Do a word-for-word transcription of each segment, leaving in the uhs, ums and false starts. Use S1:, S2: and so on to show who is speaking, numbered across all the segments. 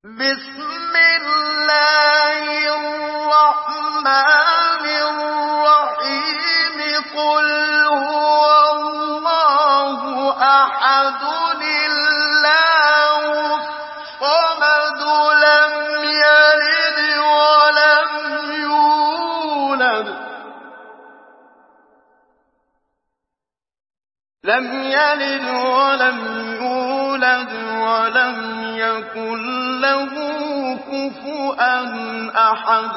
S1: بسم الله الرحمن الرحيم قل هو الله أحد الله الصمد لم يلد ولم يولد لم يلد ولم يولد ولم يكن له كفوا أحد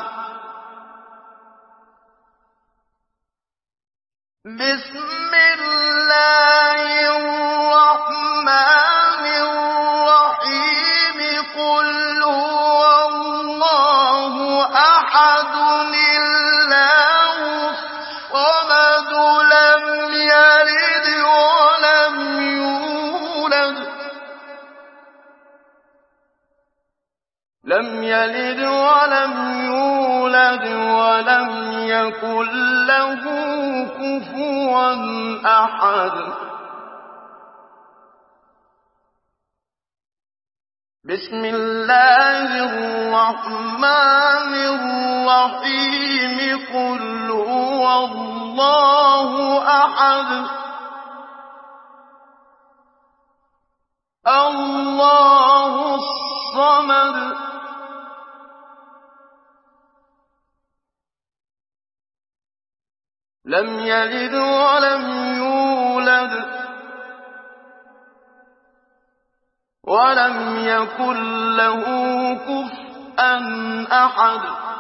S1: بسم الله الرحمن الرحيم قل هو الله أحد الله الصمد لم يلد ولم يولد لم يلد ولم يولد ولم يكن له كفوا أحد بسم الله الرحمن الرحيم قل هو الله أحد الله الصمد لم يلد ولم يولد ولم يكن له كفوا أحد